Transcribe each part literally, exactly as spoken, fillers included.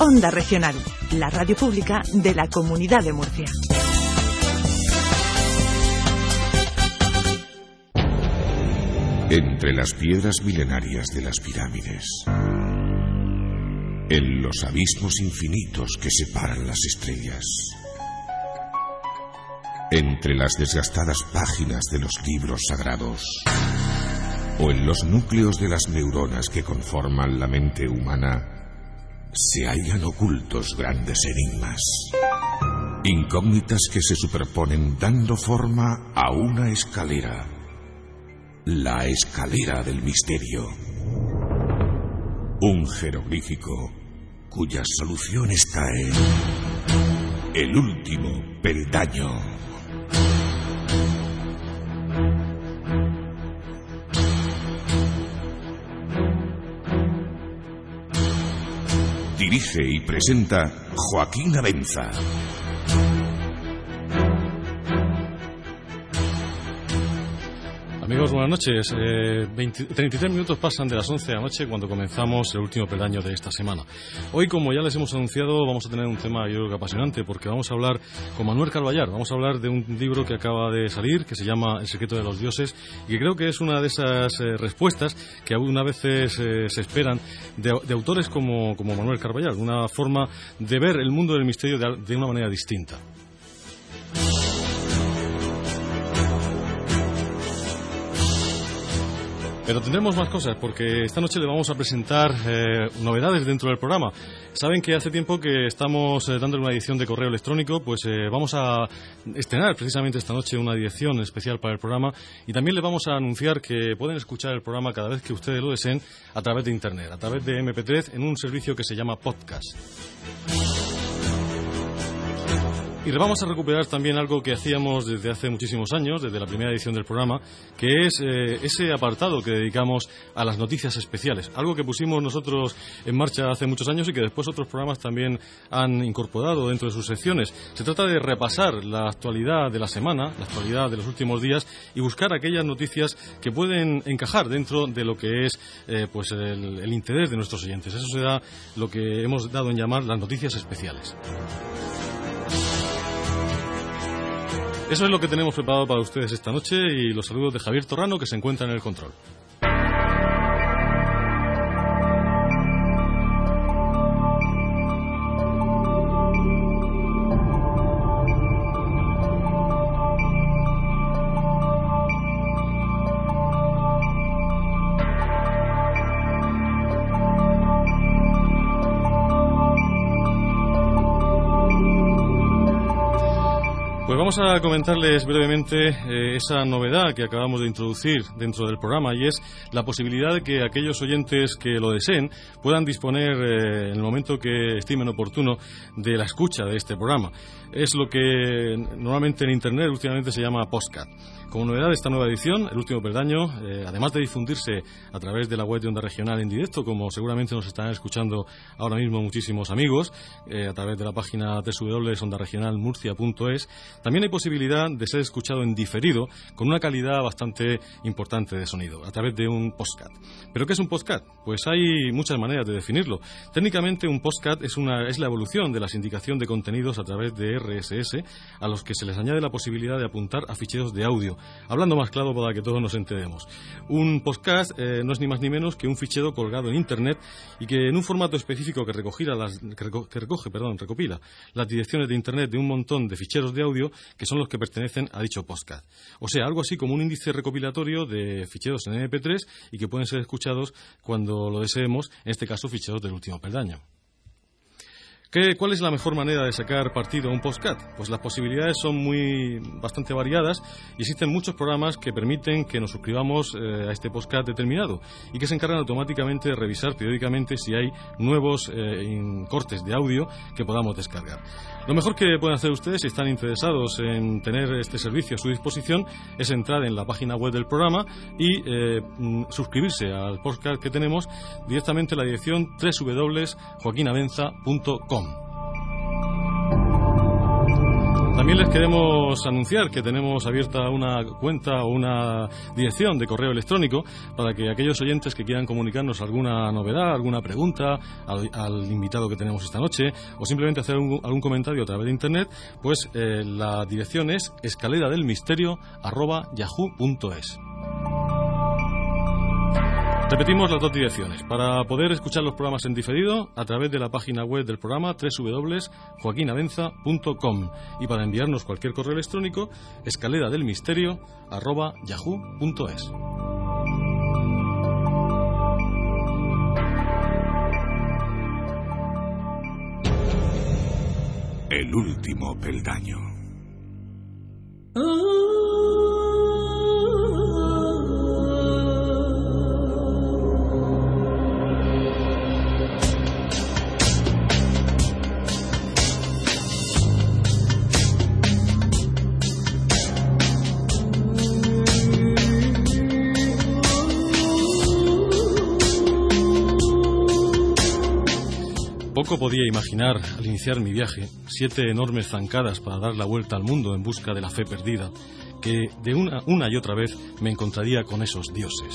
Onda Regional, la radio pública de la Comunidad de Murcia. Entre las piedras milenarias de las pirámides, en los abismos infinitos que separan las estrellas, entre las desgastadas páginas de los libros sagrados, o en los núcleos de las neuronas que conforman la mente humana, se hallan ocultos grandes enigmas, incógnitas que se superponen dando forma a una escalera, la escalera del misterio, un jeroglífico cuya solución está en el último peldaño. Dirige y presenta Joaquín Avenza. Amigos, buenas noches. Eh, veinte, treinta y tres minutos pasan de las once de la noche cuando comenzamos el último peldaño de esta semana. Hoy, como ya les hemos anunciado, vamos a tener un tema, yo creo que apasionante, porque vamos a hablar con Manuel Carballar. Vamos a hablar de un libro que acaba de salir, que se llama El secreto de los dioses, y que creo que es una de esas eh, respuestas que algunas veces eh, se esperan de, de autores como, como Manuel Carballar, una forma de ver el mundo del misterio de, de una manera distinta. Pero tendremos más cosas, porque esta noche le vamos a presentar eh, novedades dentro del programa. Saben que hace tiempo que estamos eh, dándole una edición de correo electrónico, pues eh, vamos a estrenar precisamente esta noche una edición especial para el programa, y también le vamos a anunciar que pueden escuchar el programa cada vez que ustedes lo deseen a través de Internet, a través de eme pe tres, en un servicio que se llama Podcast. Y le vamos a recuperar también algo que hacíamos desde hace muchísimos años, desde la primera edición del programa, que es eh, ese apartado que dedicamos a las noticias especiales. Algo que pusimos nosotros en marcha hace muchos años y que después otros programas también han incorporado dentro de sus secciones. Se trata de repasar la actualidad de la semana, la actualidad de los últimos días, y buscar aquellas noticias que pueden encajar dentro de lo que es eh, pues el, el interés de nuestros oyentes. Eso será lo que hemos dado en llamar las noticias especiales. Eso es lo que tenemos preparado para ustedes esta noche, y los saludos de Javier Torrano, que se encuentra en el control. Pues vamos a comentarles brevemente eh, esa novedad que acabamos de introducir dentro del programa, y es la posibilidad de que aquellos oyentes que lo deseen puedan disponer eh, en el momento que estimen oportuno de la escucha de este programa. Es lo que normalmente en Internet últimamente se llama podcast. Como novedad de esta nueva edición, el último peldaño, eh, además de difundirse a través de la web de Onda Regional en directo, como seguramente nos están escuchando ahora mismo muchísimos amigos, eh, a través de la página doble u doble u doble u punto onda regional murcia punto es, también hay posibilidad de ser escuchado en diferido con una calidad bastante importante de sonido, a través de un podcast. ¿Pero qué es un podcast? Pues hay muchas maneras de definirlo. Técnicamente, un podcast es, una, es la evolución de la sindicación de contenidos a través de erre ese ese, a los que se les añade la posibilidad de apuntar a ficheros de audio. Hablando más claro para que todos nos enteremos. Un podcast eh, no es ni más ni menos que un fichero colgado en Internet, y que en un formato específico que, las, que, reco, que recoge, perdón, recopila las direcciones de Internet de un montón de ficheros de audio que son los que pertenecen a dicho podcast. O sea, algo así como un índice recopilatorio de ficheros en eme pe tres, y que pueden ser escuchados cuando lo deseemos, en este caso ficheros del último peldaño. ¿Qué, ¿Cuál es la mejor manera de sacar partido a un podcast? Pues las posibilidades son muy bastante variadas, y existen muchos programas que permiten que nos suscribamos eh, a este podcast determinado, y que se encargan automáticamente de revisar periódicamente si hay nuevos eh, cortes de audio que podamos descargar. Lo mejor que pueden hacer ustedes, si están interesados en tener este servicio a su disposición, es entrar en la página web del programa y eh, suscribirse al podcast que tenemos directamente en la dirección doble u doble u doble u punto joaquin avenza punto com. También les queremos anunciar que tenemos abierta una cuenta o una dirección de correo electrónico para que aquellos oyentes que quieran comunicarnos alguna novedad, alguna pregunta al, al invitado que tenemos esta noche o simplemente hacer un, algún comentario a través de internet, pues eh, la dirección es escalera del misterio arroba yahoo punto es. Repetimos las dos direcciones. Para poder escuchar los programas en diferido, a través de la página web del programa doble u doble u doble u punto joaquin abenza punto com, y para enviarnos cualquier correo electrónico, escalera del misterio arroba yahoo punto es. El último peldaño. Poco podía imaginar, al iniciar mi viaje, siete enormes zancadas para dar la vuelta al mundo en busca de la fe perdida, que de una, una y otra vez me encontraría con esos dioses.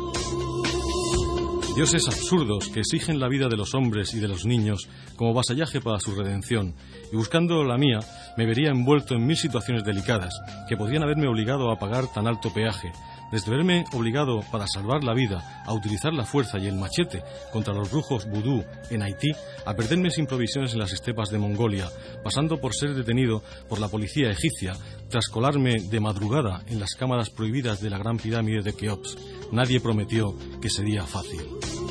Dioses absurdos que exigen la vida de los hombres y de los niños como vasallaje para su redención, y buscando la mía me vería envuelto en mil situaciones delicadas que podrían haberme obligado a pagar tan alto peaje, desde verme obligado para salvar la vida a utilizar la fuerza y el machete contra los brujos vudú en Haití, a perderme sin provisiones en las estepas de Mongolia, pasando por ser detenido por la policía egipcia tras colarme de madrugada en las cámaras prohibidas de la gran pirámide de Keops. Nadie prometió que sería fácil.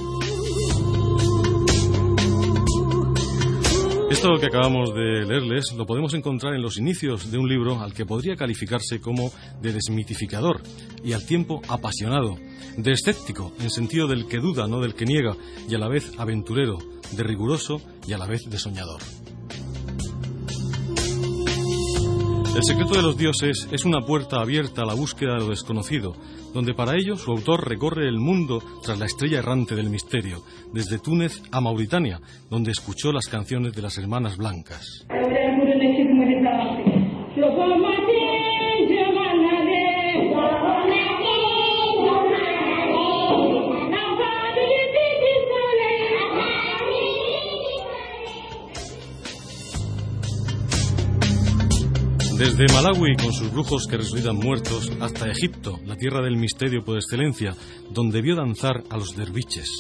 Esto que acabamos de leerles lo podemos encontrar en los inicios de un libro al que podría calificarse como de desmitificador y al tiempo apasionado, de escéptico en sentido del que duda, no del que niega, y a la vez aventurero, de riguroso y a la vez de soñador. El secreto de los dioses es una puerta abierta a la búsqueda de lo desconocido, donde para ello su autor recorre el mundo tras la estrella errante del misterio, desde Túnez a Mauritania, donde escuchó las canciones de las Hermanas Blancas. Desde Malawi, con sus brujos que resucitan muertos, hasta Egipto, la tierra del misterio por excelencia, donde vio danzar a los derviches.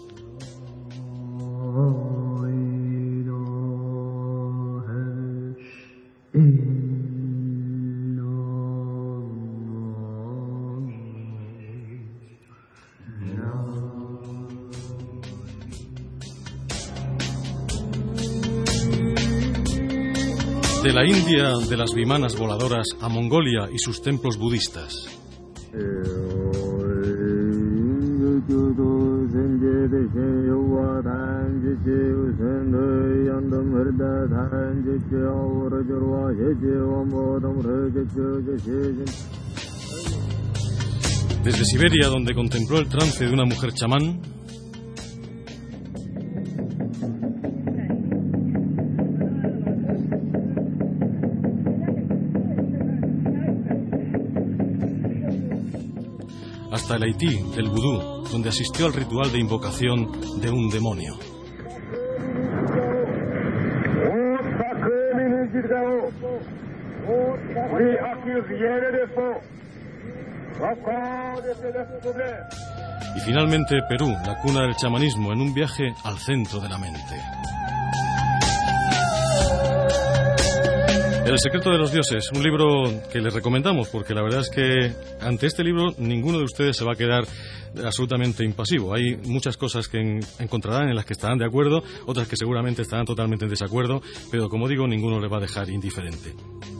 De la India, de las vimanas voladoras, a Mongolia y sus templos budistas. Desde Siberia, donde contempló el trance de una mujer chamán, hasta el Haití del vudú, donde asistió al ritual de invocación de un demonio. Y finalmente Perú, la cuna del chamanismo, en un viaje al centro de la mente. El secreto de los dioses, un libro que les recomendamos porque la verdad es que ante este libro ninguno de ustedes se va a quedar absolutamente impasivo. Hay muchas cosas que en, encontrarán en las que estarán de acuerdo, otras que seguramente estarán totalmente en desacuerdo, pero como digo, ninguno les va a dejar indiferente.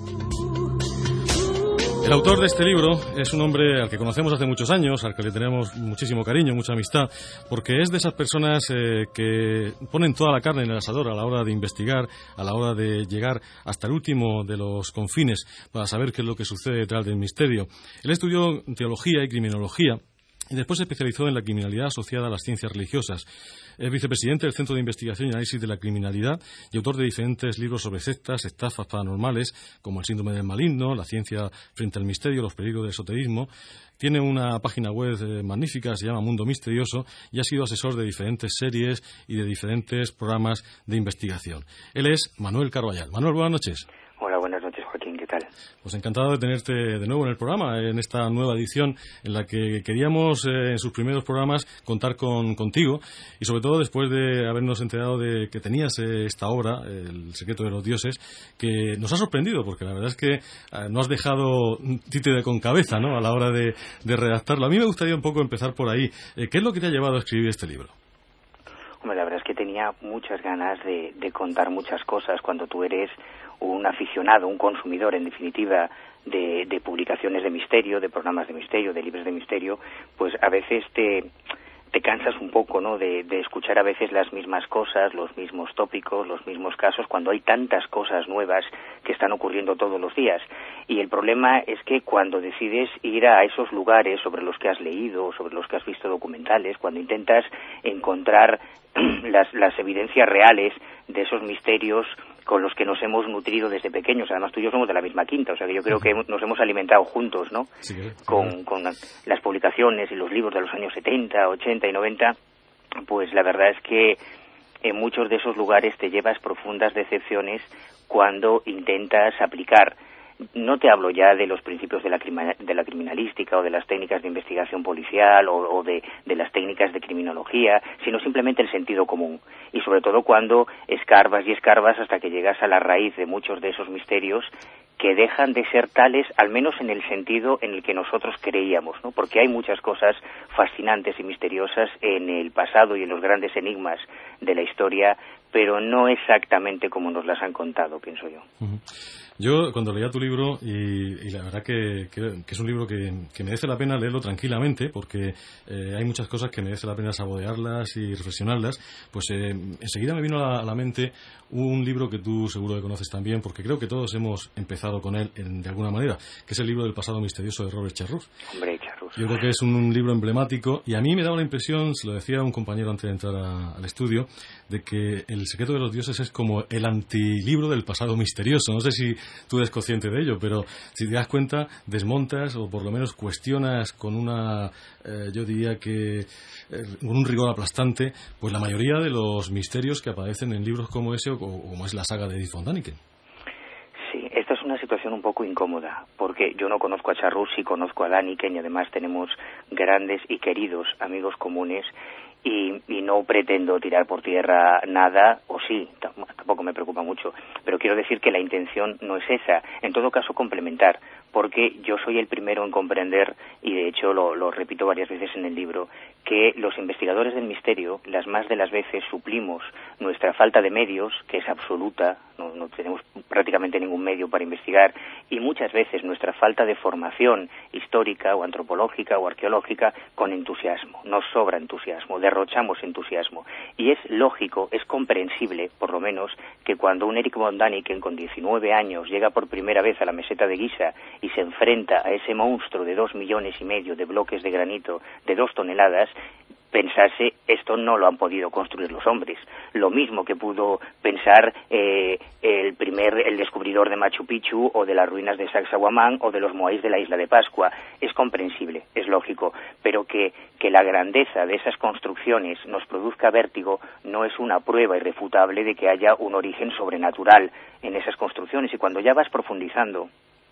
El autor de este libro es un hombre al que conocemos hace muchos años, al que le tenemos muchísimo cariño, mucha amistad, porque es de esas personas eh, que ponen toda la carne en el asador a la hora de investigar, a la hora de llegar hasta el último de los confines para saber qué es lo que sucede detrás del misterio. Él estudió teología y criminología y después se especializó en la criminalidad asociada a las ciencias religiosas. Es vicepresidente del Centro de Investigación y Análisis de la Criminalidad y autor de diferentes libros sobre sectas, estafas paranormales, como El síndrome del maligno, La ciencia frente al misterio, Los peligros del esoterismo. Tiene una página web eh, magnífica, se llama Mundo Misterioso, y ha sido asesor de diferentes series y de diferentes programas de investigación. Él es Manuel Carballal. Manuel, buenas noches. Hola, buenas noches, Joaquín, ¿qué tal? Pues encantado de tenerte de nuevo en el programa, en esta nueva edición en la que queríamos, eh, en sus primeros programas, contar con contigo, y sobre todo después de habernos enterado de que tenías eh, esta obra, El secreto de los dioses, que nos ha sorprendido, porque la verdad es que eh, no has dejado títere con cabeza, ¿no?, a la hora de, de redactarlo. A mí me gustaría un poco empezar por ahí. Eh, ¿Qué es lo que te ha llevado a escribir este libro? Hombre, la verdad es que tenía muchas ganas de, de contar muchas cosas. Cuando tú eres un aficionado, un consumidor, en definitiva, de, de publicaciones de misterio, de programas de misterio, de libros de misterio, pues a veces te, te cansas un poco, ¿no?, de, de escuchar a veces las mismas cosas, los mismos tópicos, los mismos casos, cuando hay tantas cosas nuevas que están ocurriendo todos los días. Y el problema es que cuando decides ir a esos lugares sobre los que has leído, sobre los que has visto documentales, cuando intentas encontrar las, las evidencias reales de esos misterios con los que nos hemos nutrido desde pequeños, además tú y yo somos de la misma quinta, o sea que yo creo que nos hemos alimentado juntos, ¿no? Sí, con, con las publicaciones y los libros de los años setenta, ochenta y noventa, pues la verdad es que en muchos de esos lugares te llevas profundas decepciones cuando intentas aplicar. No te hablo ya de los principios de la, de la criminalística o de las técnicas de investigación policial o, o de, de las técnicas de criminología, sino simplemente el sentido común. Y sobre todo cuando escarbas y escarbas hasta que llegas a la raíz de muchos de esos misterios que dejan de ser tales, al menos en el sentido en el que nosotros creíamos, ¿no? Porque hay muchas cosas fascinantes y misteriosas en el pasado y en los grandes enigmas de la historia, pero no exactamente como nos las han contado, pienso yo. Uh-huh. Yo, cuando leía tu libro, y, y la verdad que, que, que es un libro que, que merece la pena leerlo tranquilamente, porque eh, hay muchas cosas que merece la pena saborearlas y reflexionarlas, pues eh, enseguida me vino a la, a la mente un libro que tú seguro que conoces también, porque creo que todos hemos empezado con él en, de alguna manera, que es el libro del pasado misterioso de Robert Charroux. Hombre, Charroux. Yo creo que es un, un libro emblemático, y a mí me daba la impresión, se lo decía un compañero antes de entrar a, al estudio, de que El secreto de los dioses es como el antilibro del pasado misterioso. No sé si tú eres consciente de ello, pero si te das cuenta, desmontas o por lo menos cuestionas con una, eh, yo diría que eh, con un rigor aplastante, pues la mayoría de los misterios que aparecen en libros como ese o como es la saga de Erich von Däniken. Sí, esta es una situación un poco incómoda, porque yo no conozco a Charroux, sí conozco a Däniken, y además tenemos grandes y queridos amigos comunes, y, y no pretendo tirar por tierra nada, o sí, tampoco me preocupa mucho, pero quiero decir que la intención no es esa, en todo caso complementar, porque yo soy el primero en comprender, y de hecho lo, lo repito varias veces en el libro, que los investigadores del misterio, las más de las veces suplimos nuestra falta de medios, que es absoluta, no, no tenemos prácticamente ningún medio para investigar, y muchas veces nuestra falta de formación histórica o antropológica o arqueológica con entusiasmo. Nos sobra entusiasmo, derrochamos entusiasmo. Y es lógico, es comprensible, por lo menos, que cuando un Erich von Däniken con diecinueve años llega por primera vez a la meseta de Giza y se enfrenta a ese monstruo de dos millones y medio de bloques de granito de dos toneladas, pensase, esto no lo han podido construir los hombres. Lo mismo que pudo pensar eh, el primer, el descubridor de Machu Picchu o de las ruinas de Sacsayhuamán o de los moais de la isla de Pascua. Es comprensible, es lógico, pero que, que la grandeza de esas construcciones nos produzca vértigo no es una prueba irrefutable de que haya un origen sobrenatural en esas construcciones. Y cuando ya vas profundizando,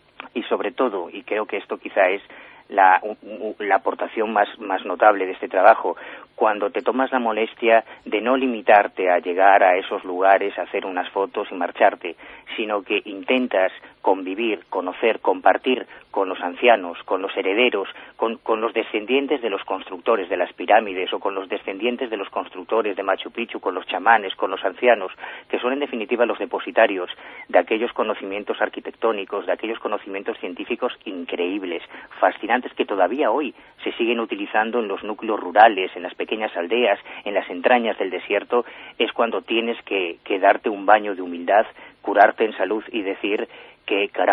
y sobre todo, y creo que esto quizá es La, la aportación más, más notable de este trabajo, cuando te tomas la molestia de no limitarte a llegar a esos lugares, a hacer unas fotos y marcharte, sino que intentas convivir, conocer, compartir con los ancianos, con los herederos, con, con los descendientes de los constructores de las pirámides o con los descendientes de los constructores de Machu Picchu, con los chamanes, con los ancianos, que son en definitiva los depositarios de aquellos conocimientos arquitectónicos, de aquellos conocimientos científicos increíbles, fascinantes, que todavía hoy se siguen utilizando en los núcleos rurales, en las pequeñas aldeas, en las entrañas del desierto. Es cuando tienes que, que darte un baño de humildad, curarte en salud y decir que, caramba,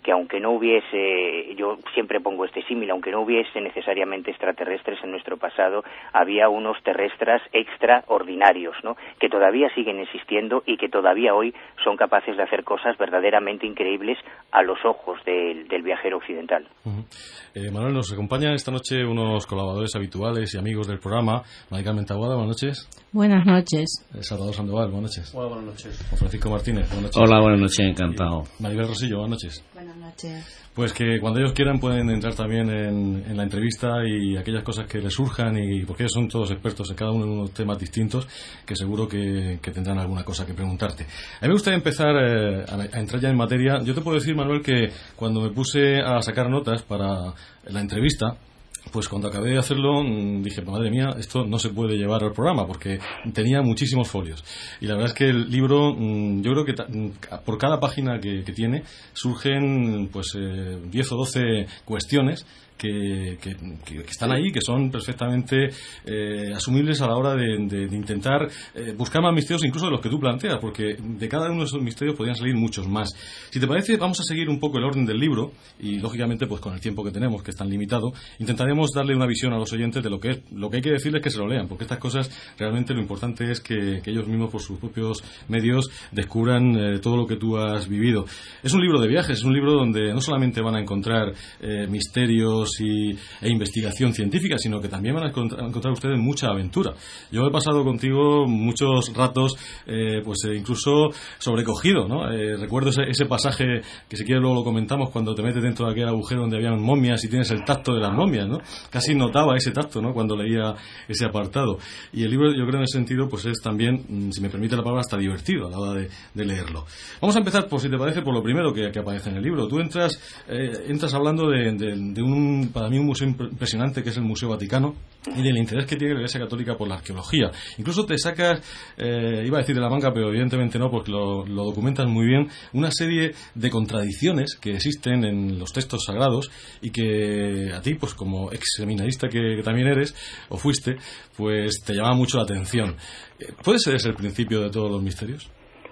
que aunque no hubiese, yo siempre pongo este símil, aunque no hubiese necesariamente extraterrestres en nuestro pasado, había unos terrestres extraordinarios, ¿no?, que todavía siguen existiendo y que todavía hoy son capaces de hacer cosas verdaderamente increíbles a los ojos del, del viajero occidental. Uh-huh. eh, Manuel, nos acompañan esta noche unos colaboradores habituales y amigos del programa. Mari Carmen Taboada, buenas noches. Buenas noches. Eh, Salvador Sandoval, buenas noches. Hola, buenas noches. Juan Francisco Martínez, buenas noches. Hola, buenas noches, encantado. Y Maribel Rosillo, buenas noches. Buenas noches. Pues que cuando ellos quieran pueden entrar también en, en la entrevista y aquellas cosas que les surjan, y porque ellos son todos expertos en cada uno de unos temas distintos, que seguro que, que tendrán alguna cosa que preguntarte. A mí me gustaría empezar eh, a, a entrar ya en materia. Yo te puedo decir, Manuel, que cuando me puse a sacar notas para la entrevista, pues cuando acabé de hacerlo dije, madre mía, esto no se puede llevar al programa porque tenía muchísimos folios. Y la verdad es que el libro, yo creo que por cada página que, que tiene surgen pues eh, diez o doce cuestiones Que, que, que están ahí, que son perfectamente eh, asumibles a la hora de, de, de intentar eh, buscar más misterios, incluso de los que tú planteas, porque de cada uno de esos misterios podrían salir muchos más. Si te parece, vamos a seguir un poco el orden del libro y, lógicamente, pues con el tiempo que tenemos, que es tan limitado, intentaremos darle una visión a los oyentes de lo que es, lo que hay que decirles, que se lo lean, porque estas cosas realmente lo importante es que, que ellos mismos, por sus propios medios, descubran eh, todo lo que tú has vivido. Es un libro de viajes, es un libro donde no solamente van a encontrar eh, misterios Y, e investigación científica, sino que también van a encontrar, a encontrar ustedes mucha aventura. Yo he pasado contigo muchos ratos, eh, pues eh, incluso sobrecogido, ¿no? Eh, recuerdo ese, ese pasaje que, si quieres, luego lo comentamos, cuando te metes dentro de aquel agujero donde habían momias y tienes el tacto de las momias, ¿no? Casi notaba ese tacto, ¿no?, cuando leía ese apartado. Y el libro, yo creo, en ese sentido, pues es también, si me permite la palabra, hasta divertido a la hora de, de leerlo. Vamos a empezar, por si te parece, por lo primero que, que aparece en el libro. Tú entras, eh, entras hablando de, de, de un para mí un museo impresionante, que es el Museo Vaticano, y del interés que tiene la Iglesia Católica por la arqueología. Incluso te sacas, eh, iba a decir de la manga, pero evidentemente no, porque lo, lo documentas muy bien, una serie de contradicciones que existen en los textos sagrados y que a ti, pues como ex seminarista que, que también eres, o fuiste, pues te llama mucho la atención. ¿Puede ser ese el principio de todos los misterios?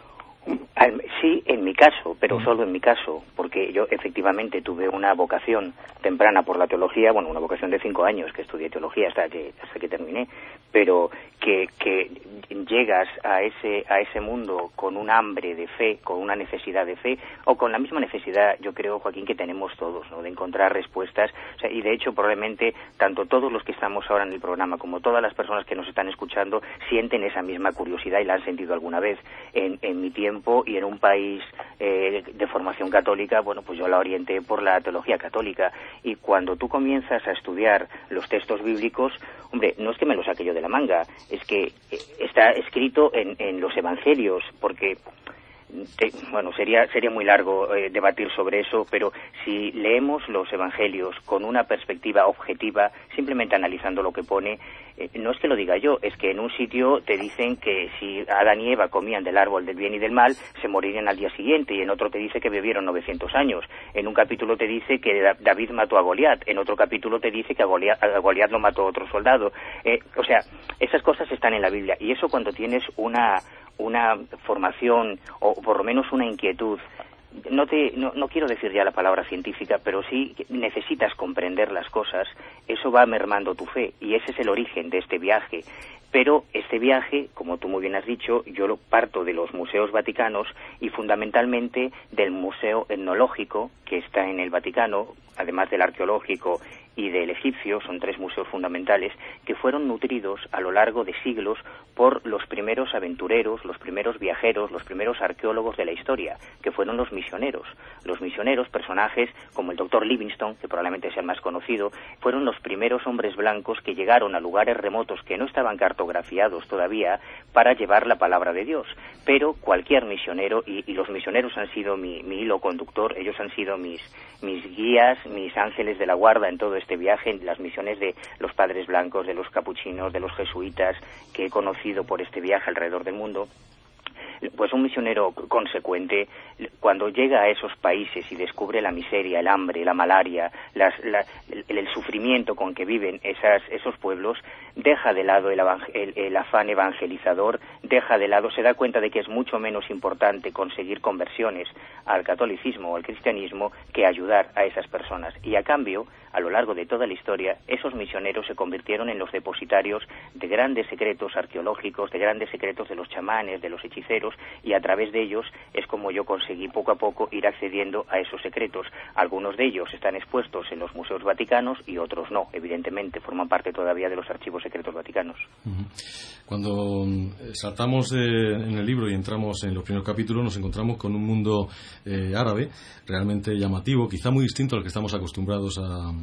Sí, en mi caso, pero solo en mi caso, porque yo efectivamente tuve una vocación temprana por la teología, bueno, una vocación de cinco años que estudié teología hasta que hasta que terminé, pero que, que llegas a ese a ese mundo con un hambre de fe, con una necesidad de fe, o con la misma necesidad, yo creo, Joaquín, que tenemos todos, ¿no?, de encontrar respuestas. O sea, y de hecho, probablemente, tanto todos los que estamos ahora en el programa como todas las personas que nos están escuchando sienten esa misma curiosidad y la han sentido alguna vez. En, en mi tiempo y en un país eh, de formación católica, bueno, pues yo la orienté por la teología católica, y cuando tú comienzas a estudiar los textos bíblicos, hombre, no es que me lo saque yo de la manga, es que está escrito en, en los evangelios, porque Te, bueno, sería sería muy largo eh, debatir sobre eso, pero si leemos los evangelios con una perspectiva objetiva, simplemente analizando lo que pone, eh, no es que lo diga yo, es que en un sitio te dicen que si Adán y Eva comían del árbol del bien y del mal, se morirían al día siguiente, y en otro te dice que vivieron novecientos años. En un capítulo te dice que David mató a Goliat, en otro capítulo te dice que a Goliat, a Goliat lo mató otro soldado. Eh, o sea, esas cosas están en la Biblia, y eso, cuando tienes una una formación, o por lo menos una inquietud, no te no, no quiero decir ya la palabra científica, pero sí necesitas comprender las cosas, eso va mermando tu fe, y ese es el origen de este viaje. Pero este viaje, como tú muy bien has dicho, yo lo parto de los museos vaticanos y fundamentalmente del Museo Etnológico, que está en el Vaticano, además del arqueológico y del egipcio, son tres museos fundamentales que fueron nutridos a lo largo de siglos por los primeros aventureros, los primeros viajeros, los primeros arqueólogos de la historia, que fueron los misioneros. Los misioneros, personajes como el doctor Livingstone, que probablemente sea el más conocido, fueron los primeros hombres blancos que llegaron a lugares remotos que no estaban cartografiados todavía para llevar la palabra de Dios. Pero cualquier misionero, y, y los misioneros han sido mi, mi hilo conductor, ellos han sido mis, mis guías, mis ángeles de la guarda en todo este viaje, en las misiones de los padres blancos, de los capuchinos, de los jesuitas que he conocido por este viaje alrededor del mundo. Pues un misionero consecuente, cuando llega a esos países y descubre la miseria, el hambre, la malaria, las, la, el, el sufrimiento con que viven esas, esos pueblos, deja de lado el, el, el afán evangelizador, deja de lado, se da cuenta de que es mucho menos importante conseguir conversiones al catolicismo o al cristianismo que ayudar a esas personas. Y a cambio, a lo largo de toda la historia, esos misioneros se convirtieron en los depositarios de grandes secretos arqueológicos, de grandes secretos de los chamanes, de los hechiceros, y a través de ellos es como yo conseguí poco a poco ir accediendo a esos secretos. Algunos de ellos están expuestos en los museos vaticanos y otros no, evidentemente, forman parte todavía de los archivos secretos vaticanos. Cuando saltamos eh, en el libro y entramos en los primeros capítulos, nos encontramos con un mundo eh, árabe realmente llamativo, quizá muy distinto al que estamos acostumbrados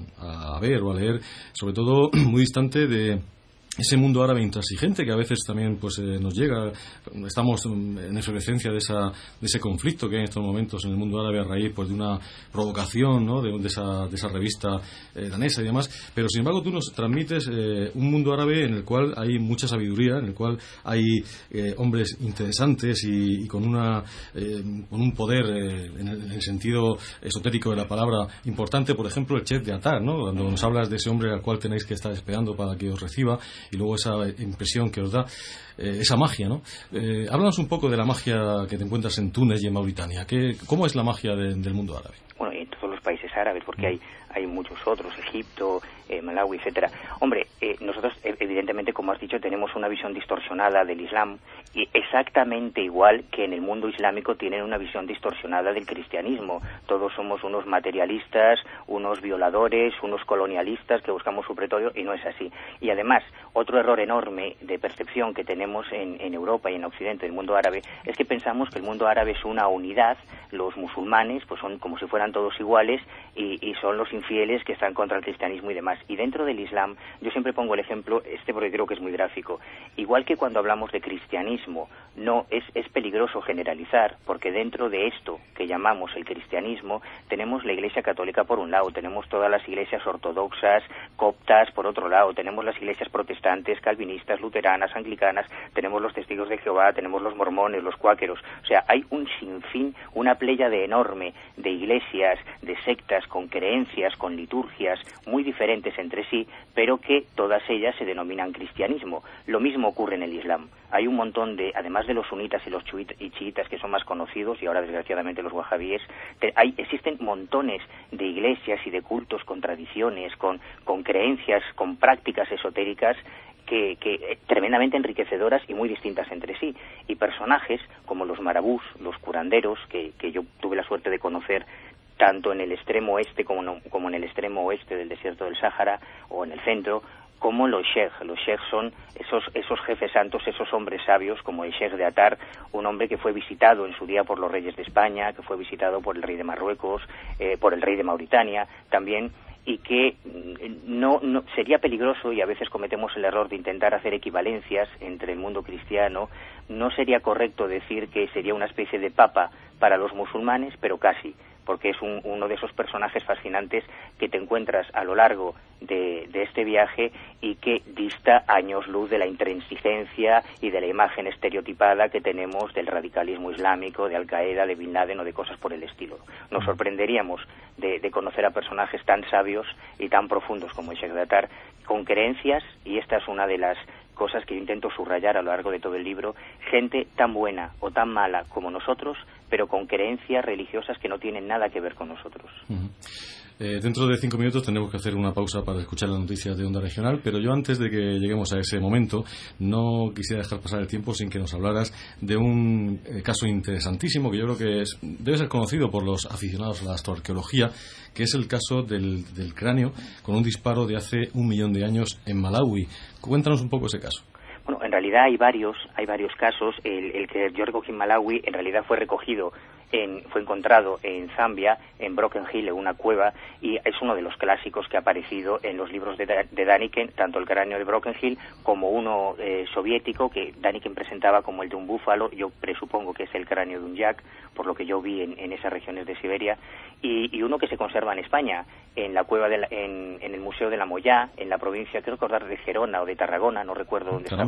a, a ver o a leer, sobre todo muy distante de ese mundo árabe intransigente que a veces también pues eh, nos llega. Estamos en efervescencia de esa de ese conflicto que hay en estos momentos en el mundo árabe a raíz pues de una provocación, ¿no?, de, de esa de esa revista eh, danesa y demás, pero sin embargo tú nos transmites eh, un mundo árabe en el cual hay mucha sabiduría, en el cual hay eh, hombres interesantes y, y con una eh, con un poder eh, en, el, en el sentido esotérico de la palabra importante. Por ejemplo, el Chef de Atar, ¿no?, cuando nos hablas de ese hombre al cual tenéis que estar esperando para que os reciba, y luego esa impresión que os da, eh, esa magia, ¿no? Eh, háblanos un poco de la magia que te encuentras en Túnez y en Mauritania. ¿Qué, ¿Cómo es la magia de, del mundo árabe? Bueno, y en todos los países árabes, porque hay hay muchos otros, Egipto, eh, Malawi, etcétera. Hombre, eh, nosotros evidentemente, como has dicho, tenemos una visión distorsionada del Islam, y exactamente igual que en el mundo islámico tienen una visión distorsionada del cristianismo. Todos somos unos materialistas, unos violadores, unos colonialistas que buscamos su pretorio, y no es así. Y además, otro error enorme de percepción que tenemos en, en Europa y en Occidente del mundo árabe es que pensamos que el mundo árabe es una unidad. Los musulmanes pues son como si fueran todos iguales y, y son los infieles que están contra el cristianismo y demás. Y dentro del Islam, yo siempre pongo el ejemplo, este porque creo que es muy gráfico, igual que cuando hablamos de cristianismo, no es, es peligroso generalizar, porque dentro de esto que llamamos el cristianismo, tenemos la Iglesia Católica por un lado, tenemos todas las iglesias ortodoxas, coptas por otro lado, tenemos las iglesias protestantes, calvinistas, luteranas, anglicanas, tenemos los testigos de Jehová, tenemos los mormones, los cuáqueros. O sea, hay un sinfín, una pléyade enorme de iglesias, de sectas con creencias, con liturgias muy diferentes entre sí, pero que todas ellas se denominan cristianismo. Lo mismo ocurre en el Islam. Hay un montón de, además de los sunitas y los chiitas que son más conocidos, y ahora desgraciadamente los wahabíes, te, hay, existen montones de iglesias y de cultos con tradiciones, con, con creencias, con prácticas esotéricas que, que eh, tremendamente enriquecedoras y muy distintas entre sí. Y personajes como los marabús, los curanderos, que, que yo tuve la suerte de conocer tanto en el extremo este como, no, como en el extremo oeste del desierto del Sáhara, o en el centro, como los sheikh. Los sheikh son esos, esos jefes santos, esos hombres sabios, como el sheikh de Atar, un hombre que fue visitado en su día por los reyes de España, que fue visitado por el rey de Marruecos, eh, por el rey de Mauritania también, y que no, no sería peligroso, y a veces cometemos el error de intentar hacer equivalencias entre el mundo cristiano. No sería correcto decir que sería una especie de papa para los musulmanes, pero casi, porque es un, uno de esos personajes fascinantes que te encuentras a lo largo de, de este viaje, y que dista años luz de la intransigencia y de la imagen estereotipada que tenemos del radicalismo islámico, de Al-Qaeda, de Bin Laden o de cosas por el estilo. Nos sorprenderíamos de, de conocer a personajes tan sabios y tan profundos como el Sheikh de Atar, con creencias, y esta es una de las cosas que yo intento subrayar a lo largo de todo el libro, gente tan buena o tan mala como nosotros, pero con creencias religiosas que no tienen nada que ver con nosotros. Uh-huh. Eh, dentro de cinco minutos tenemos que hacer una pausa para escuchar las noticias de Onda Regional, pero yo, antes de que lleguemos a ese momento, no quisiera dejar pasar el tiempo sin que nos hablaras de un eh, caso interesantísimo que yo creo que es, debe ser conocido por los aficionados a la astroarqueología, que es el caso del, del cráneo con un disparo de hace un millón de años en Malawi. Cuéntanos un poco ese caso. Bueno, en realidad hay varios, hay varios casos. El, el que yo recogí en Malawi en realidad fue recogido, en, fue encontrado en Zambia, en Broken Hill, en una cueva, y es uno de los clásicos que ha aparecido en los libros de, de Daniken, tanto el cráneo de Broken Hill como uno eh, soviético que Daniken presentaba como el de un búfalo. Yo presupongo que es el cráneo de un yak, por lo que yo vi en, en esas regiones de Siberia, y, y uno que se conserva en España, en la cueva de la, en, en el Museo de la Moyá, en la provincia, creo recordar, de Gerona o de Tarragona, no recuerdo dónde estaba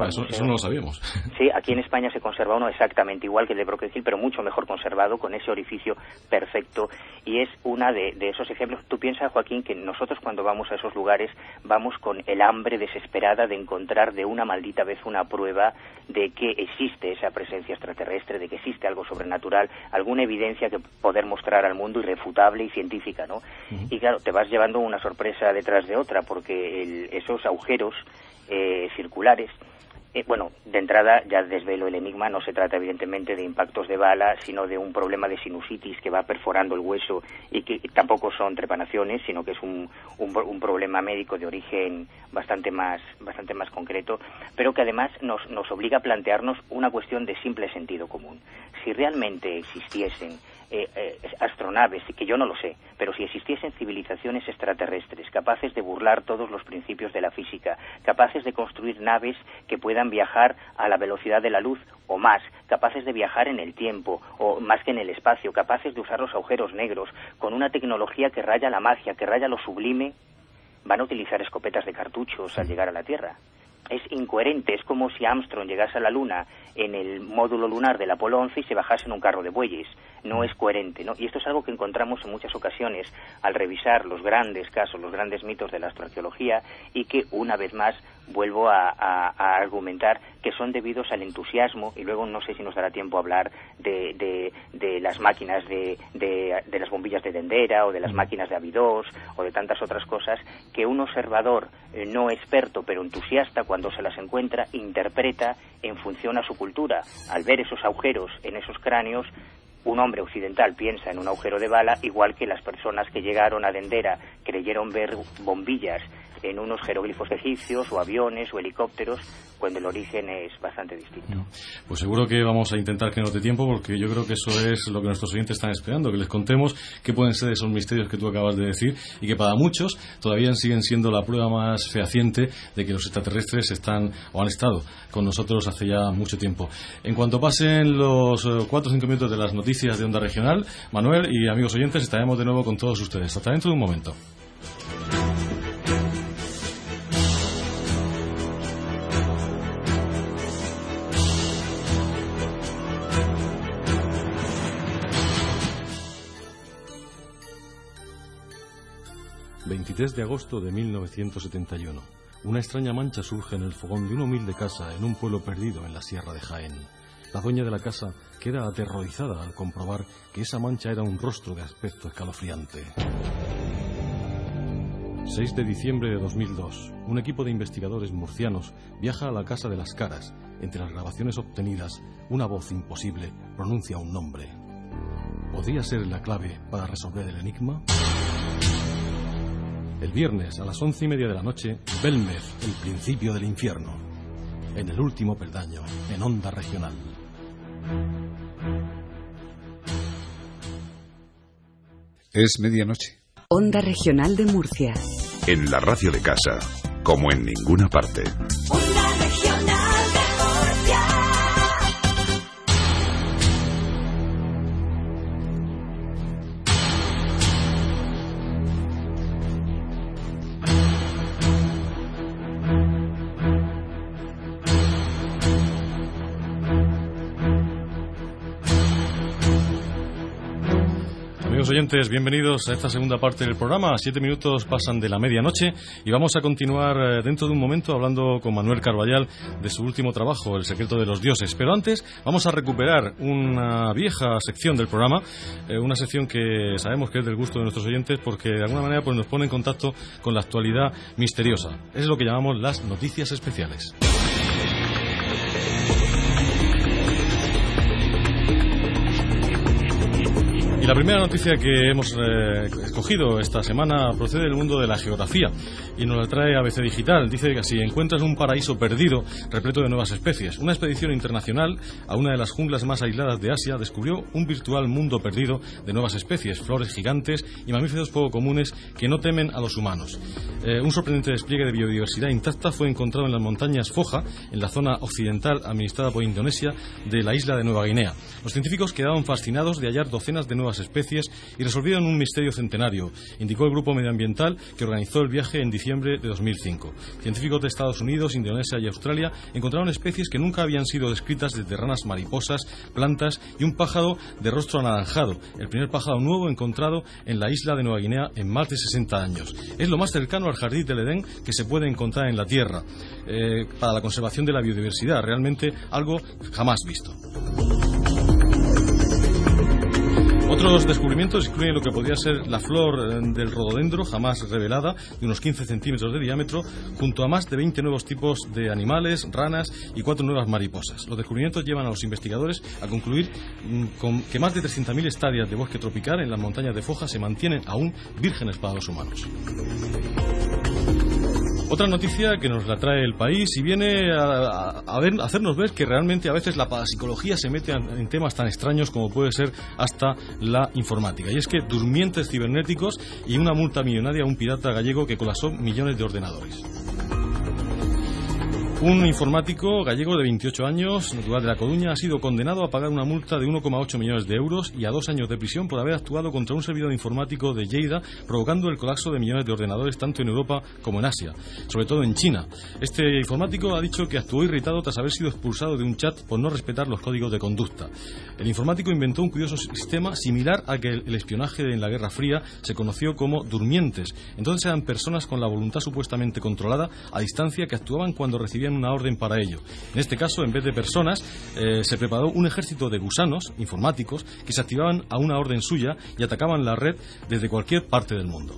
eso, museo. eso no lo sabíamos. Sí, aquí en España se conserva uno exactamente igual que el de Broken Hill, pero mucho mejor conservado, con ese orificio perfecto, y es una de, de esos ejemplos. Tú piensas, Joaquín, que nosotros cuando vamos a esos lugares vamos con el hambre desesperada de encontrar de una maldita vez una prueba de que existe esa presencia extraterrestre, de que existe algo sobrenatural, alguna evidencia que poder mostrar al mundo irrefutable y científica, ¿no? Uh-huh. Y claro, te vas llevando una sorpresa detrás de otra, porque el, esos agujeros eh, circulares, Eh, bueno, de entrada ya desvelo el enigma, no se trata evidentemente de impactos de bala, sino de un problema de sinusitis que va perforando el hueso y que tampoco son trepanaciones, sino que es un, un, un problema médico de origen bastante más, bastante más concreto, pero que además nos, nos obliga a plantearnos una cuestión de simple sentido común. Si realmente existiesen Eh, eh, astronaves, que yo no lo sé, pero si existiesen civilizaciones extraterrestres capaces de burlar todos los principios de la física, capaces de construir naves que puedan viajar a la velocidad de la luz o más, capaces de viajar en el tiempo o más que en el espacio, capaces de usar los agujeros negros con una tecnología que raya la magia, que raya lo sublime, van a utilizar escopetas de cartuchos al llegar a la Tierra. Es incoherente, es como si Armstrong llegase a la Luna en el módulo lunar del Apolo once y se bajase en un carro de bueyes. No es coherente, ¿no? Y esto es algo que encontramos en muchas ocasiones al revisar los grandes casos, los grandes mitos de la astroarqueología, y que una vez más vuelvo a, a, a argumentar que son debidos al entusiasmo, y luego no sé si nos dará tiempo a hablar de, de, de las máquinas de, de, de las bombillas de Dendera o de las máquinas de Abidos o de tantas otras cosas que un observador eh, no experto pero entusiasta, cuando se las encuentra, interpreta en función a su cultura. Al ver esos agujeros en esos cráneos, un hombre occidental piensa en un agujero de bala, igual que las personas que llegaron a Dendera creyeron ver bombillas en unos jeroglifos egipcios o aviones o helicópteros, cuando el origen es bastante distinto. Pues seguro que vamos a intentar que nos dé tiempo, porque yo creo que eso es lo que nuestros oyentes están esperando, que les contemos qué pueden ser esos misterios que tú acabas de decir, y que para muchos todavía siguen siendo la prueba más fehaciente de que los extraterrestres están o han estado con nosotros hace ya mucho tiempo. En cuanto pasen los cuatro o cinco minutos de las noticias de Onda Regional, Manuel y amigos oyentes, estaremos de nuevo con todos ustedes. Hasta dentro de un momento. veintitrés de agosto de mil novecientos setenta y uno. Una extraña mancha surge en el fogón de una humilde casa en un pueblo perdido en la sierra de Jaén. La dueña de la casa queda aterrorizada al comprobar que esa mancha era un rostro de aspecto escalofriante. seis de diciembre de dos mil dos. Un equipo de investigadores murcianos viaja a la Casa de las Caras. Entre las grabaciones obtenidas, una voz imposible pronuncia un nombre. ¿Podría ser la clave para resolver el enigma? El viernes a las once y media de la noche, Belmez, el principio del infierno. En el último peldaño, en Onda Regional. Es medianoche. Onda Regional de Murcia. En la radio de casa, como en ninguna parte. Onda Regional de Murcia. Amigos oyentes, bienvenidos a esta segunda parte del programa. Siete minutos pasan de la medianoche y vamos a continuar dentro de un momento hablando con Manuel Carballal de su último trabajo, El secreto de los dioses. Pero antes vamos a recuperar una vieja sección del programa, eh, una sección que sabemos que es del gusto de nuestros oyentes porque de alguna manera pues, nos pone en contacto con la actualidad misteriosa. Es lo que llamamos las noticias especiales. Y la primera noticia que hemos eh, escogido esta semana procede del mundo de la geografía y nos la trae A B C Digital. Dice que si encuentras un paraíso perdido repleto de nuevas especies, una expedición internacional a una de las junglas más aisladas de Asia descubrió un virtual mundo perdido de nuevas especies, flores gigantes y mamíferos poco comunes que no temen a los humanos. Eh, un sorprendente despliegue de biodiversidad intacta fue encontrado en las montañas Foja, en la zona occidental administrada por Indonesia de la isla de Nueva Guinea. Los científicos quedaron fascinados de hallar docenas de nuevas las especies y resolvieron un misterio centenario, indicó el grupo medioambiental que organizó el viaje en diciembre de dos mil cinco. Científicos de Estados Unidos, Indonesia y Australia encontraron especies que nunca habían sido descritas, desde ranas, mariposas, plantas y un pájaro de rostro anaranjado, el primer pájaro nuevo encontrado en la isla de Nueva Guinea en más de sesenta años. Es lo más cercano al jardín del Edén que se puede encontrar en la Tierra, eh, para la conservación de la biodiversidad, realmente algo jamás visto. Otros descubrimientos incluyen lo que podría ser la flor del rododendro, jamás revelada, de unos quince centímetros de diámetro, junto a más de veinte nuevos tipos de animales, ranas y cuatro nuevas mariposas. Los descubrimientos llevan a los investigadores a concluir con que más de trescientas mil hectáreas de bosque tropical en las montañas de Foja se mantienen aún vírgenes para los humanos. Otra noticia que nos la trae El País y viene a, a, a, ver, a hacernos ver que realmente a veces la parapsicología se mete en, en temas tan extraños como puede ser hasta la informática. Y es que durmientes cibernéticos y una multa millonaria a un pirata gallego que colapsó millones de ordenadores. Un informático gallego de veintiocho años, natural de La Coruña, ha sido condenado a pagar una multa de uno coma ocho millones de euros y a dos años de prisión por haber actuado contra un servidor informático de Lleida, provocando el colapso de millones de ordenadores tanto en Europa como en Asia, sobre todo en China. Este informático ha dicho que actuó irritado tras haber sido expulsado de un chat por no respetar los códigos de conducta. El informático inventó un curioso sistema similar a que el espionaje en la Guerra Fría se conoció como durmientes. Entonces eran personas con la voluntad supuestamente controlada a distancia que actuaban cuando recibían una orden para ello. En este caso, en vez de personas, eh, se preparó un ejército de gusanos informáticos que se activaban a una orden suya y atacaban la red desde cualquier parte del mundo.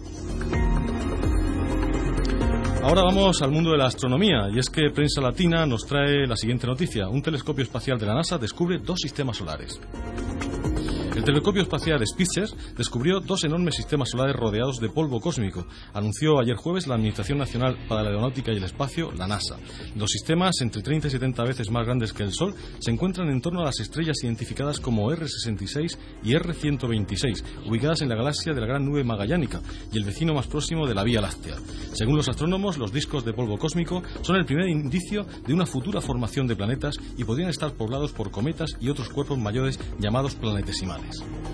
Ahora vamos al mundo de la astronomía, y es que Prensa Latina nos trae la siguiente noticia. Un telescopio espacial de la NASA descubre dos sistemas solares. El telescopio espacial Spitzer descubrió dos enormes sistemas solares rodeados de polvo cósmico, anunció ayer jueves la Administración Nacional para la Aeronáutica y el Espacio, la NASA. Los sistemas, entre treinta y setenta veces más grandes que el Sol, se encuentran en torno a las estrellas identificadas como R sesenta y seis y R ciento veintiséis, ubicadas en la galaxia de la Gran Nube Magallánica y el vecino más próximo de la Vía Láctea. Según los astrónomos, los discos de polvo cósmico son el primer indicio de una futura formación de planetas y podrían estar poblados por cometas y otros cuerpos mayores llamados planetesimales.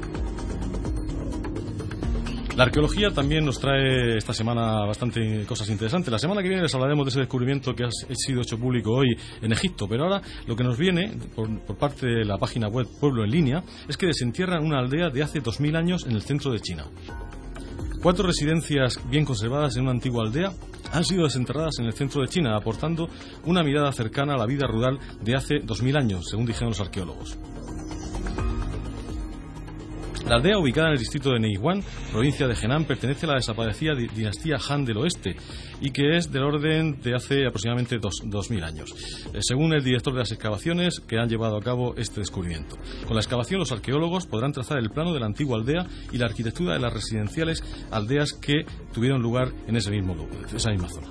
La arqueología también nos trae esta semana bastante cosas interesantes. La semana que viene les hablaremos de ese descubrimiento que ha sido hecho público hoy en Egipto, pero ahora lo que nos viene por, por parte de la página web Pueblo en Línea es que desentierran una aldea de hace dos mil años en el centro de China. Cuatro residencias bien conservadas en una antigua aldea han sido desenterradas en el centro de China, aportando una mirada cercana a la vida rural de hace dos mil años, según dijeron los arqueólogos. La aldea, ubicada en el distrito de Neihuan, provincia de Henan, pertenece a la desaparecida dinastía Han del Oeste y que es del orden de hace aproximadamente dos mil años, eh, según el director de las excavaciones que han llevado a cabo este descubrimiento. Con la excavación, los arqueólogos podrán trazar el plano de la antigua aldea y la arquitectura de las residenciales aldeas que tuvieron lugar en ese mismo lugar, esa misma zona.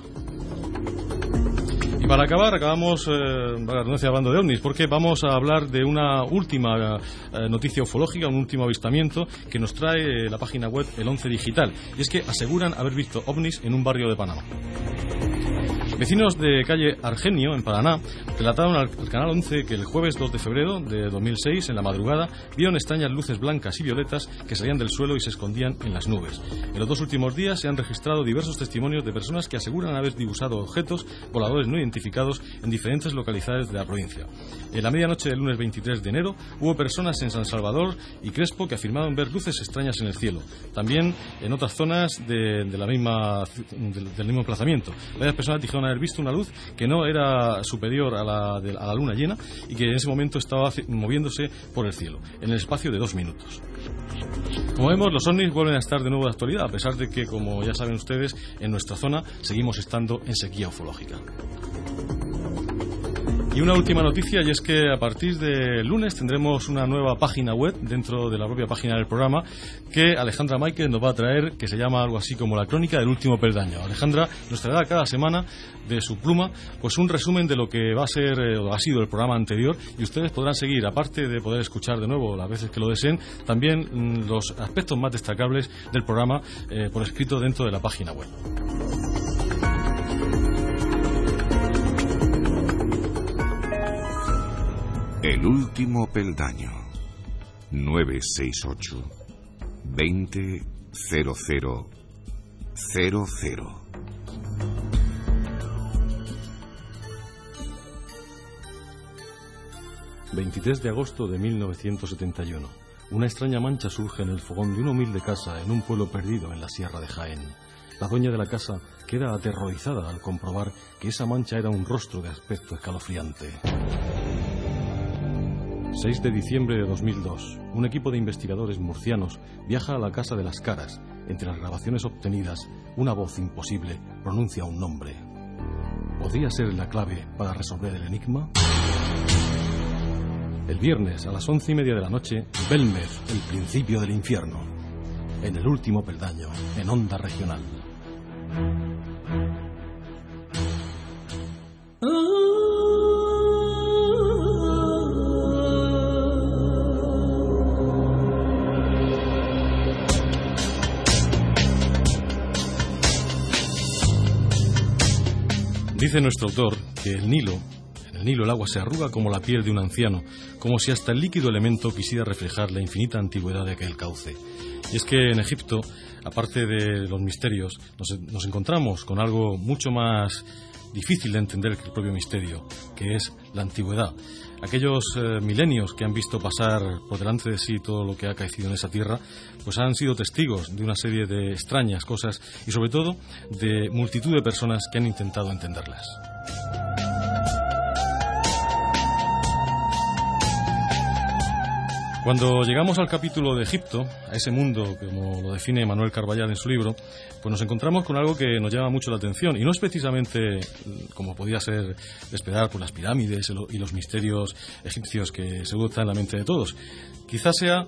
Y para acabar, acabamos, eh, hablando de ovnis, porque vamos a hablar de una última eh, noticia ufológica, un último avistamiento que nos trae eh, la página web El Once Digital, y es que aseguran haber visto ovnis en un barrio de Panamá. Vecinos de calle Argenio, en Paraná, relataron al Canal once que el jueves dos de febrero de dos mil seis, en la madrugada, vieron extrañas luces blancas y violetas que salían del suelo y se escondían en las nubes. En los dos últimos días se han registrado diversos testimonios de personas que aseguran haber divisado objetos voladores no identificados en diferentes localidades de la provincia. En la medianoche del lunes veintitrés de enero hubo personas en San Salvador y Crespo que afirmaron ver luces extrañas en el cielo. También en otras zonas de, de la misma, de, del mismo emplazamiento. Varias personas dijeron haber visto una luz que no era superior a la, de, a la luna llena y que en ese momento estaba moviéndose por el cielo, en el espacio de dos minutos. Como vemos, los ovnis vuelven a estar de nuevo de actualidad, a pesar de que, como ya saben ustedes, en nuestra zona seguimos estando en sequía ufológica. Y una última noticia, y es que a partir de lunes tendremos una nueva página web dentro de la propia página del programa que Alejandra Máiquez nos va a traer, que se llama algo así como La Crónica del Último Peldaño. Alejandra nos traerá cada semana de su pluma pues un resumen de lo que va a ser eh, o ha sido el programa anterior, y ustedes podrán seguir, aparte de poder escuchar de nuevo las veces que lo deseen, también mmm, los aspectos más destacables del programa eh, por escrito dentro de la página web. El último peldaño. nueve seis ocho, veinte cero cero cero cero. veintitrés de agosto de mil novecientos setenta y uno. Una extraña mancha surge en el fogón de una humilde casa en un pueblo perdido en la sierra de Jaén. La dueña de la casa queda aterrorizada al comprobar que esa mancha era un rostro de aspecto escalofriante. seis de diciembre de dos mil dos. Un equipo de investigadores murcianos viaja a la Casa de las Caras. Entre las grabaciones obtenidas, una voz imposible pronuncia un nombre. ¿Podría ser la clave para resolver el enigma? El viernes, a las once y media de la noche, Belmer, el principio del infierno. En el último peldaño, en Onda Regional. Dice nuestro autor que el Nilo, en el Nilo el agua se arruga como la piel de un anciano, como si hasta el líquido elemento quisiera reflejar la infinita antigüedad de aquel cauce. Y es que en Egipto, aparte de los misterios, nos, nos encontramos con algo mucho más difícil de entender que el propio misterio, que es la antigüedad. Aquellos eh, milenios que han visto pasar por delante de sí todo lo que ha acaecido en esa tierra, pues han sido testigos de una serie de extrañas cosas y sobre todo de multitud de personas que han intentado entenderlas. Cuando llegamos al capítulo de Egipto, a ese mundo, como lo define Manuel Carballal en su libro, pues nos encontramos con algo que nos llama mucho la atención, y no es precisamente, como podía ser de esperar, por las pirámides y los misterios egipcios que seguro están en la mente de todos. Quizás sea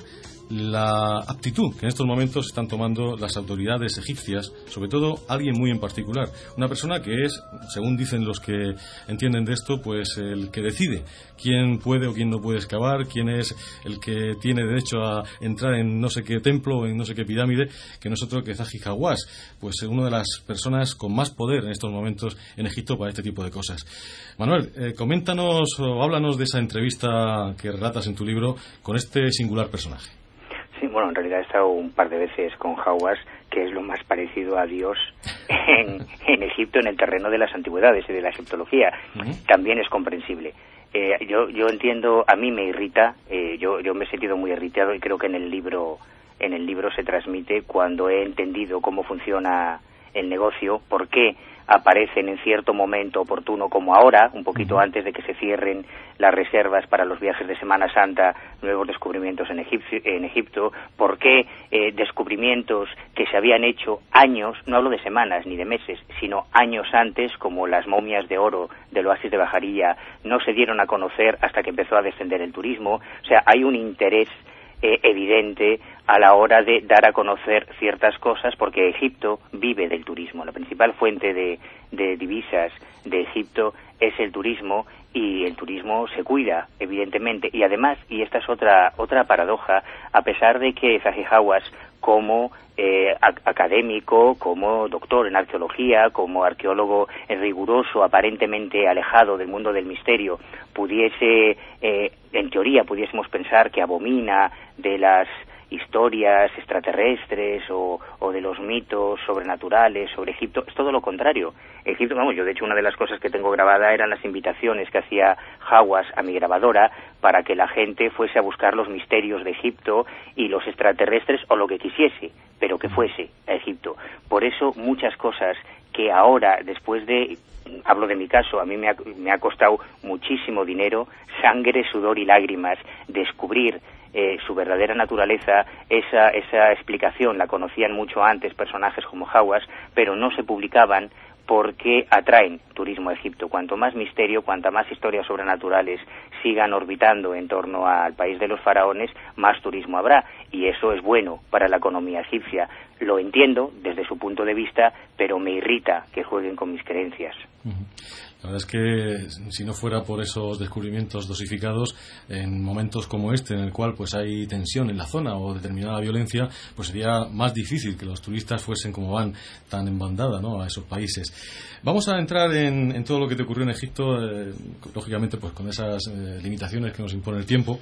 la aptitud que en estos momentos están tomando las autoridades egipcias, sobre todo alguien muy en particular, una persona que es, según dicen los que entienden de esto, pues el que decide quién puede o quién no puede excavar, quién es el que tiene derecho a entrar en no sé qué templo o en no sé qué pirámide, que no es otro que Zahi Hawass, pues una de las personas con más poder en estos momentos en Egipto para este tipo de cosas. Manuel, eh, coméntanos o háblanos de esa entrevista que relatas en tu libro con este singular personaje. Sí, bueno, en realidad he estado un par de veces con Hawass, que es lo más parecido a Dios en, en Egipto, en el terreno de las antigüedades y de la egiptología. Uh-huh. También es comprensible. Eh, yo yo entiendo, a mí me irrita, eh, yo yo me he sentido muy irritado y creo que en el libro en el libro se transmite cuando he entendido cómo funciona el negocio, por qué aparecen en cierto momento oportuno, como ahora, un poquito uh-huh. antes de que se cierren las reservas para los viajes de Semana Santa, nuevos descubrimientos en, Egipcio, en Egipto, por qué eh, descubrimientos que se habían hecho años, no hablo de semanas ni de meses, sino años antes, como las momias de oro del oasis de Bajaría, no se dieron a conocer hasta que empezó a descender el turismo. O sea, hay un interés Eh, evidente a la hora de dar a conocer ciertas cosas, porque Egipto vive del turismo. La principal fuente de, de divisas de Egipto es el turismo, y el turismo se cuida, evidentemente. Y además, y esta es otra otra paradoja, a pesar de que Zahi Hawass, como eh, académico, como doctor en arqueología, como arqueólogo riguroso, aparentemente alejado del mundo del misterio, pudiese, eh, en teoría, pudiésemos pensar que abomina de las historias extraterrestres o, o de los mitos sobrenaturales sobre Egipto. Es todo lo contrario. Egipto, vamos, yo de hecho una de las cosas que tengo grabada eran las invitaciones que hacía Hawass a mi grabadora para que la gente fuese a buscar los misterios de Egipto y los extraterrestres o lo que quisiese, pero que fuese a Egipto. Por eso muchas cosas que ahora, después de, hablo de mi caso, a mí me ha, me ha costado muchísimo dinero, sangre, sudor y lágrimas, descubrir Eh, su verdadera naturaleza, esa esa explicación la conocían mucho antes personajes como Hawass, pero no se publicaban porque atraen turismo a Egipto. Cuanto más misterio, cuanta más historias sobrenaturales sigan orbitando en torno al país de los faraones, más turismo habrá, y eso es bueno para la economía egipcia. Lo entiendo desde su punto de vista, pero me irrita que jueguen con mis creencias. Uh-huh. La verdad es que si no fuera por esos descubrimientos dosificados en momentos como este, en el cual pues hay tensión en la zona o determinada violencia, pues sería más difícil que los turistas fuesen como van tan en bandada, ¿no?, a esos países. Vamos a entrar en, en todo lo que te ocurrió en Egipto, eh, lógicamente pues con esas eh, limitaciones que nos impone el tiempo.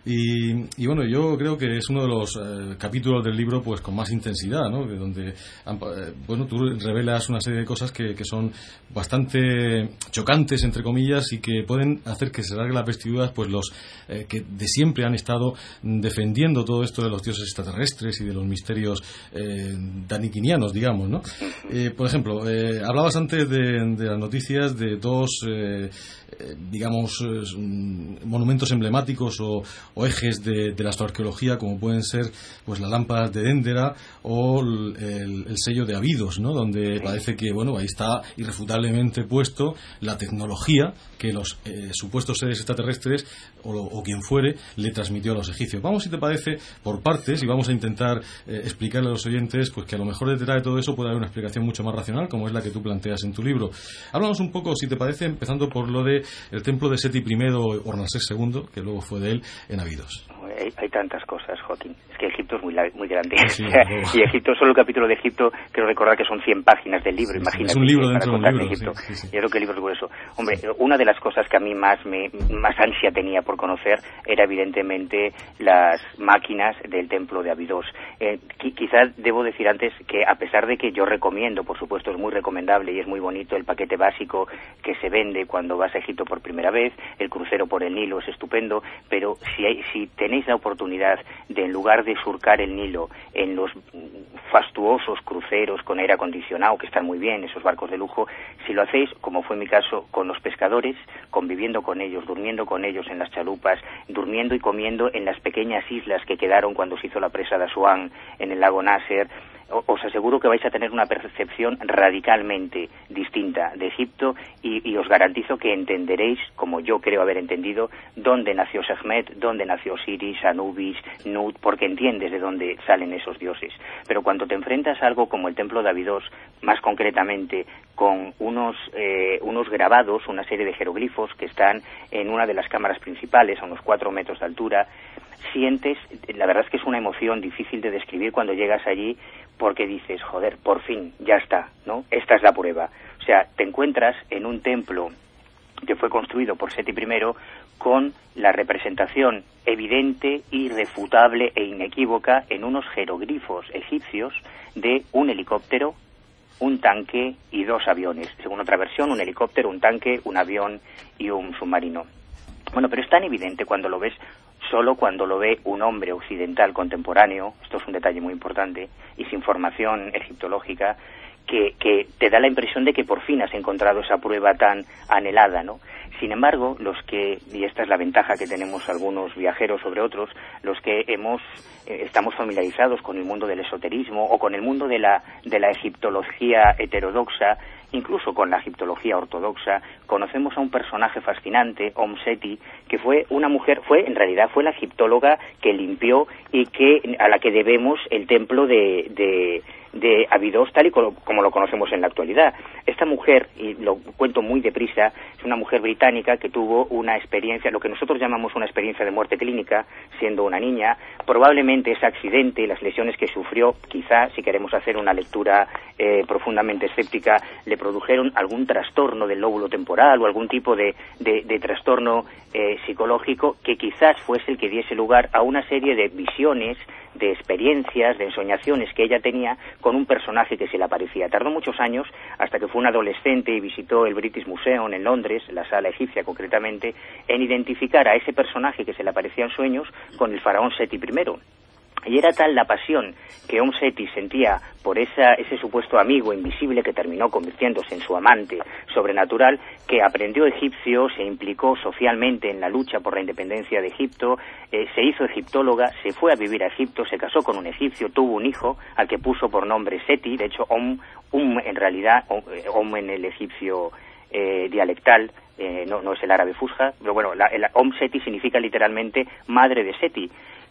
Y, y bueno, yo creo que es uno de los eh, capítulos del libro pues con más intensidad, ¿no?, de donde eh, bueno, tú revelas una serie de cosas que, que son bastante chocantes, entre comillas, y que pueden hacer que se larguen las vestiduras pues los eh, que de siempre han estado defendiendo todo esto de los dioses extraterrestres y de los misterios eh, daniquinianos, digamos, ¿no? Eh, por ejemplo, eh, hablabas antes de, de las noticias de dos eh, eh, digamos eh, monumentos emblemáticos o, o ejes de, de la astroarqueología, como pueden ser pues las lámparas de Déndera o el, el, el sello de Abidos, ¿no?, donde parece que bueno, ahí está irrefutablemente puesto la tecnología que los eh, supuestos seres extraterrestres o, o quien fuere le transmitió a los egipcios. Vamos, si te parece, por partes, y vamos a intentar eh, explicarle a los oyentes pues que a lo mejor detrás de todo eso puede haber una explicación mucho más racional, como es la que tú planteas en tu libro. Háblanos un poco, si te parece, empezando por lo de el templo de Seti primero o Ramsés segundo, que luego fue de él, en Abidos. Hay, hay tantas cosas, Joaquín. Es que Egipto es muy, muy grande. Sí, y Egipto, solo el capítulo de Egipto, quiero recordar que son cien páginas del libro. Sí, imagínate. Es un libro para dentro de un libro. Egipto. Sí, sí, sí. Yo creo que el libro es por eso. Hombre, una de las cosas que a mí más me más ansia tenía por conocer era evidentemente las máquinas del templo de Abidos. Eh, quizás debo decir antes que, a pesar de que yo recomiendo, por supuesto, es muy recomendable y es muy bonito el paquete básico que se vende cuando vas a Egipto por primera vez, el crucero por el Nilo es estupendo, pero si, hay, si tenéis la oportunidad de, en lugar de surcar el Nilo en los fastuosos cruceros con aire acondicionado, que están muy bien, esos barcos de lujo, si lo hacéis, como fue mi caso, con los pescadores, conviviendo con ellos, durmiendo con ellos en las chalupas, durmiendo y comiendo en las pequeñas islas que quedaron cuando se hizo la presa de Asuán en el lago Nasser, os aseguro que vais a tener una percepción radicalmente distinta de Egipto y, y os garantizo que entenderéis, como yo creo haber entendido, dónde nació Sekhmet, dónde nació Osiris, Anubis, Nut, porque entiendes de dónde salen esos dioses. Pero cuando te enfrentas a algo como el templo de Abidos, más concretamente con unos, eh, unos grabados, una serie de jeroglifos que están en una de las cámaras principales, a unos cuatro metros de altura, sientes, la verdad es que es una emoción difícil de describir cuando llegas allí, porque dices, joder, por fin, ya está, ¿no? Esta es la prueba. O sea, te encuentras en un templo que fue construido por Seti primero con la representación evidente, irrefutable e inequívoca en unos jeroglifos egipcios de un helicóptero, un tanque y dos aviones. Según otra versión, un helicóptero, un tanque, un avión y un submarino. Bueno, pero es tan evidente cuando lo ves, solo cuando lo ve un hombre occidental contemporáneo, esto es un detalle muy importante, y sin formación egiptológica, que, que te da la impresión de que por fin has encontrado esa prueba tan anhelada, ¿no? Sin embargo, los que, y esta es la ventaja que tenemos algunos viajeros sobre otros, los que hemos eh, estamos familiarizados con el mundo del esoterismo o con el mundo de la, de la egiptología heterodoxa, incluso con la egiptología ortodoxa, conocemos a un personaje fascinante, Om Seti, que fue una mujer, fue en realidad fue la egiptóloga que limpió y que a la que debemos el templo de, de, de Abidos tal y como, como lo conocemos en la actualidad. Esta mujer, y lo cuento muy deprisa, es una mujer británica que tuvo una experiencia, lo que nosotros llamamos una experiencia de muerte clínica, siendo una niña. Probablemente ese accidente y las lesiones que sufrió, quizá, si queremos hacer una lectura eh, profundamente escéptica, le produjeron algún trastorno del lóbulo temporal o algún tipo de, de, de trastorno eh, psicológico que quizás fuese el que diese lugar a una serie de visiones, de experiencias, de ensoñaciones que ella tenía con un personaje que se le aparecía. Tardó muchos años hasta que fue una adolescente y visitó el British Museum en Londres, la sala egipcia concretamente, en identificar a ese personaje que se le aparecía en sueños con el faraón Seti primero. Y era tal la pasión que Om Seti sentía por esa, ese supuesto amigo invisible que terminó convirtiéndose en su amante sobrenatural, que aprendió egipcio, se implicó socialmente en la lucha por la independencia de Egipto, eh, se hizo egiptóloga, se fue a vivir a Egipto, se casó con un egipcio, tuvo un hijo al que puso por nombre Seti, de hecho Om, um, en realidad, Om, Om en el egipcio eh, dialectal, eh, no, no es el árabe fusha, pero bueno, la, el Om Seti significa literalmente madre de Seti.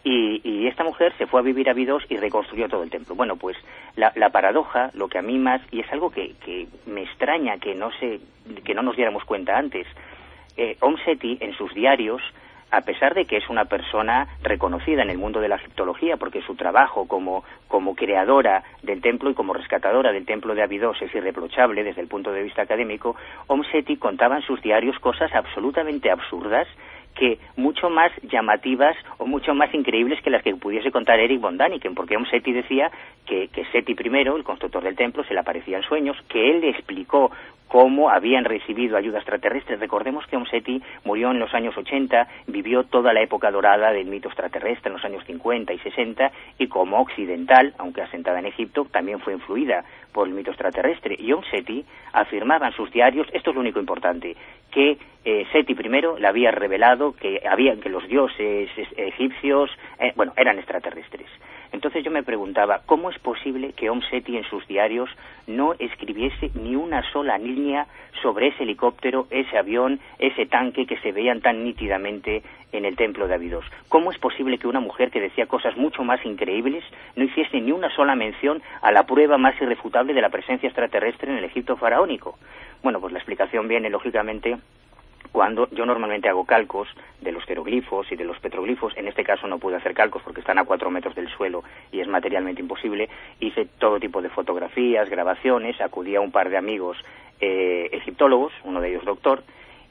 Y, y esta mujer se fue a vivir a Abidos y reconstruyó todo el templo. Bueno, pues la, la paradoja, lo que a mí más, y es algo que, que me extraña que no se, que no nos diéramos cuenta antes, eh, Om Seti en sus diarios, a pesar de que es una persona reconocida en el mundo de la egiptología, porque su trabajo como, como creadora del templo y como rescatadora del templo de Abidos es irreprochable desde el punto de vista académico, Om Seti contaba en sus diarios cosas absolutamente absurdas, que mucho más llamativas o mucho más increíbles que las que pudiese contar Eric von Däniken, porque Om Seti decía que, que Seti primero, el constructor del templo, se le aparecía en sueños, que él le explicó cómo habían recibido ayuda extraterrestre. Recordemos que Om Seti murió en los años ochenta, vivió toda la época dorada del mito extraterrestre en los años cincuenta y sesenta, y como occidental, aunque asentada en Egipto, también fue influida por el mito extraterrestre. Y Om Seti afirmaba en sus diarios, esto es lo único importante, que eh, Seti primero le había revelado que había que los dioses egipcios, eh, bueno, eran extraterrestres. Entonces yo me preguntaba, ¿cómo es posible que Om Seti en sus diarios no escribiese ni una sola línea sobre ese helicóptero, ese avión, ese tanque que se veían tan nítidamente en el templo de Abidos? ¿Cómo es posible que una mujer que decía cosas mucho más increíbles no hiciese ni una sola mención a la prueba más irrefutable de la presencia extraterrestre en el Egipto faraónico? Bueno, pues la explicación viene, lógicamente, cuando yo normalmente hago calcos de los jeroglifos y de los petroglifos. En este caso no pude hacer calcos porque están a cuatro metros del suelo y es materialmente imposible. Hice todo tipo de fotografías, grabaciones, acudí a un par de amigos eh, egiptólogos, uno de ellos doctor,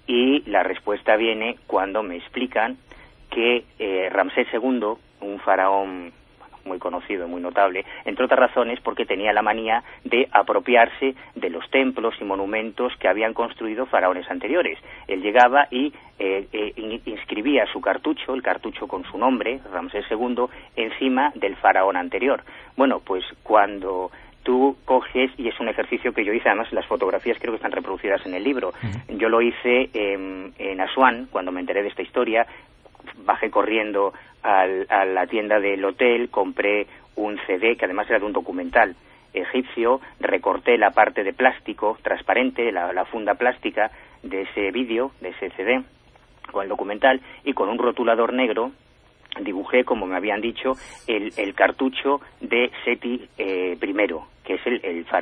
y la respuesta viene cuando me explican que eh, Ramsés segundo, un faraón muy conocido y muy notable, entre otras razones porque tenía la manía de apropiarse de los templos y monumentos que habían construido faraones anteriores. Él llegaba y eh, eh, inscribía su cartucho, el cartucho con su nombre, Ramsés segundo, encima del faraón anterior. Bueno, pues cuando tú coges, y es un ejercicio que yo hice, además las fotografías creo que están reproducidas en el libro, uh-huh. Yo lo hice eh, en Asuán, cuando me enteré de esta historia, bajé corriendo al, a la tienda del hotel, compré un C D que además era de un documental egipcio, recorté la parte de plástico transparente, la, la funda plástica de ese vídeo, de ese C D con el documental, y con un rotulador negro dibujé, como me habían dicho, el, el cartucho de Seti eh, primero, que es el, el faraón